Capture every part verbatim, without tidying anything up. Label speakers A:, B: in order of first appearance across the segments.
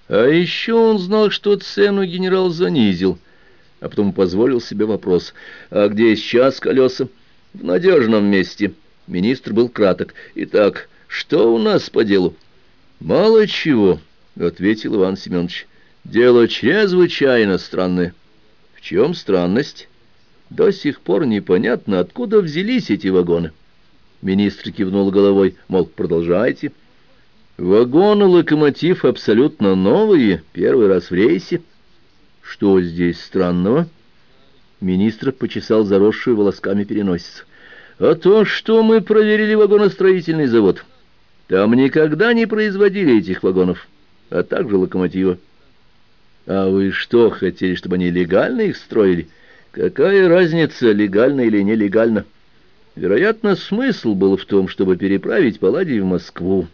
A: А еще он знал, что цену генерал занизил, а потом позволил себе вопрос: «А где сейчас колеса?» «В надежном месте». Министр был краток. «Итак, что у нас по делу?» «Мало чего», — ответил Иван Семенович. «Дело чрезвычайно странное». «В чем странность?» «До сих пор непонятно, откуда взялись эти вагоны». Министр кивнул головой, мол, продолжайте. «Вагоны-локомотив абсолютно новые, первый раз в рейсе». «Что здесь странного?» Министр почесал заросшую волосками переносицу. «А то, что мы проверили вагоностроительный завод. Там никогда не производили этих вагонов, а также локомотива». «А вы что, хотели, чтобы они легально их строили?» «Какая разница, легально или нелегально? Вероятно, смысл был в том, чтобы переправить Палладий в Москву».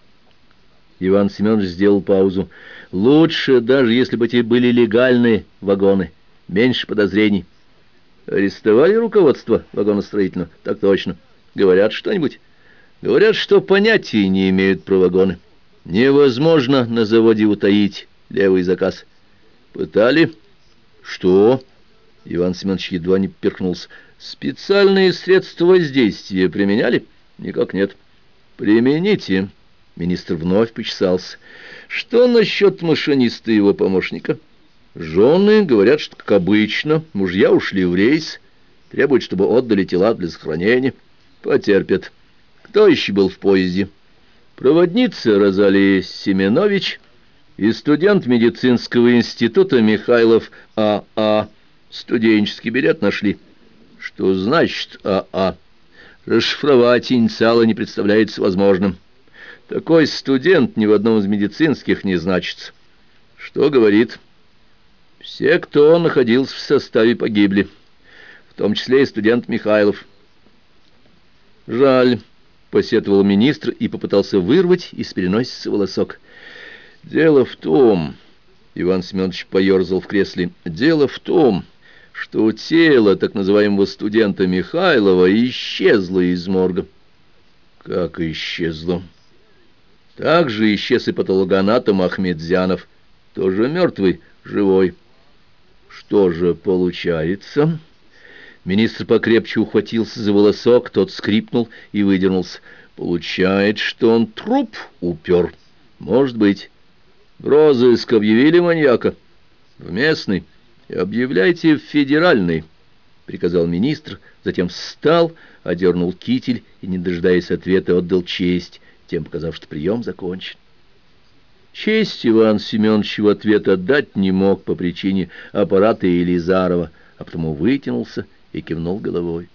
A: Иван Семенович сделал паузу. «Лучше, даже если бы эти были легальные вагоны, меньше подозрений». «Арестовали руководство вагоностроительного?» «Так точно. Говорят что-нибудь?» «Говорят, что понятия не имеют про вагоны. Невозможно на заводе утаить левый заказ». «Пытали?» «Что?» Иван Семенович едва не поперхнулся. «Специальные средства воздействия применяли?» «Никак нет». «Примените». Министр вновь почесался. «Что насчет машиниста и его помощника?» «Жены говорят, что, как обычно, мужья ушли в рейс, требуют, чтобы отдали тела для захоронения. Потерпят. Кто еще был в поезде?» «Проводница Розалия Семенович и студент медицинского института Михайлов А А Студенческий билет нашли». «Что значит А А Расшифровать инициалы не представляется возможным. Такой студент ни в одном из медицинских не значится». «Что говорит?» «Все, кто находился в составе, погибли, в том числе и студент Михайлов». «Жаль», — посетовал министр и попытался вырвать из переносицы волосок. «Дело в том...» — Иван Семенович поерзал в кресле. «Дело в том, что тело так называемого студента Михайлова исчезло из морга». «Как исчезло?» «Так же исчез и патологоанатом Ахметзянов, тоже мертвый, живой». «Что же получается?» Министр покрепче ухватился за волосок, тот скрипнул и выдернулся. «Получается, что он труп упер. Может быть. В розыск объявили маньяка?» «В местный. И объявляйте в федеральный», — приказал министр, затем встал, одернул китель и, не дожидаясь ответа, отдал честь, тем показав, что прием закончен. Честь Иван Семенович в ответ отдать не мог по причине аппарата Елизарова, а потому вытянулся и кивнул головой.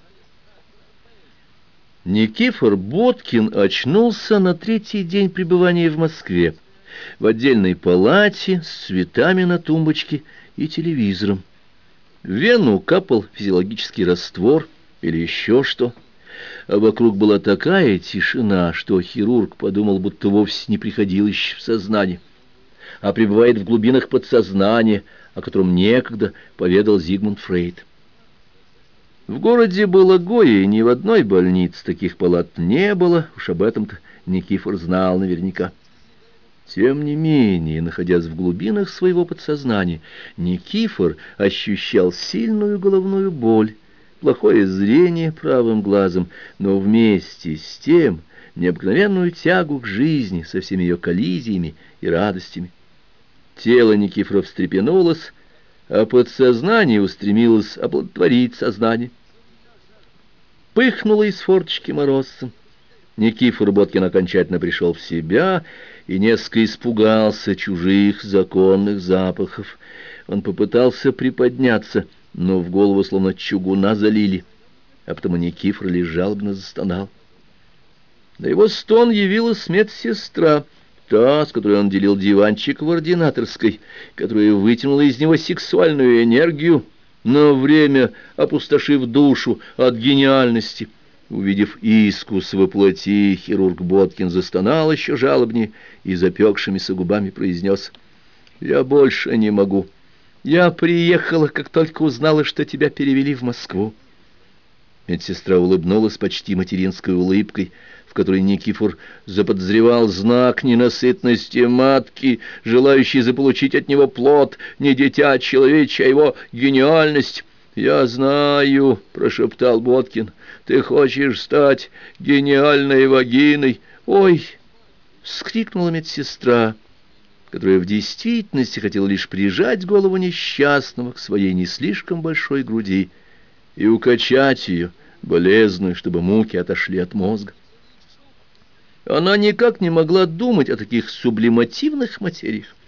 A: Никифор Боткин очнулся на третий день пребывания в Москве, в отдельной палате с цветами на тумбочке и телевизором. В вену капал физиологический раствор или еще что. А вокруг была такая тишина, что хирург подумал, будто вовсе не приходил еще в сознание, а пребывает в глубинах подсознания, о котором некогда поведал Зигмунд Фрейд. В городе было гое, и ни в одной больнице таких палат не было, уж об этом-то Никифор знал наверняка. Тем не менее, находясь в глубинах своего подсознания, Никифор ощущал сильную головную боль, плохое зрение правым глазом, но вместе с тем необыкновенную тягу к жизни со всеми ее коллизиями и радостями. Тело Никифора встрепенулось, а подсознание устремилось оплодотворить сознание. Пыхнуло из форточки морозцем. Никифор Боткин окончательно пришел в себя и несколько испугался чужих законных запахов. Он попытался приподняться, но в голову словно чугуна залили, а потому Никифор лишь жалобно застонал. На его стон явилась медсестра, та, с которой он делил диванчик в ординаторской, которая вытянула из него сексуальную энергию, на время опустошив душу от гениальности. Увидев искус во плоти, хирург Боткин застонал еще жалобнее и запекшимися губами произнес: «Я больше не могу. Я приехала, как только узнала, что тебя перевели в Москву». Медсестра улыбнулась почти материнской улыбкой, в в которой Никифор заподозревал знак ненасытности матки, желающей заполучить от него плод, не дитя человечье, а его гениальность. «Я знаю», — прошептал Боткин, — «ты хочешь стать гениальной вагиной». «Ой!» — вскрикнула медсестра, которая в действительности хотела лишь прижать голову несчастного к своей не слишком большой груди и укачать ее, болезненную, чтобы муки отошли от мозга. Она никак не могла думать о таких сублимативных материях.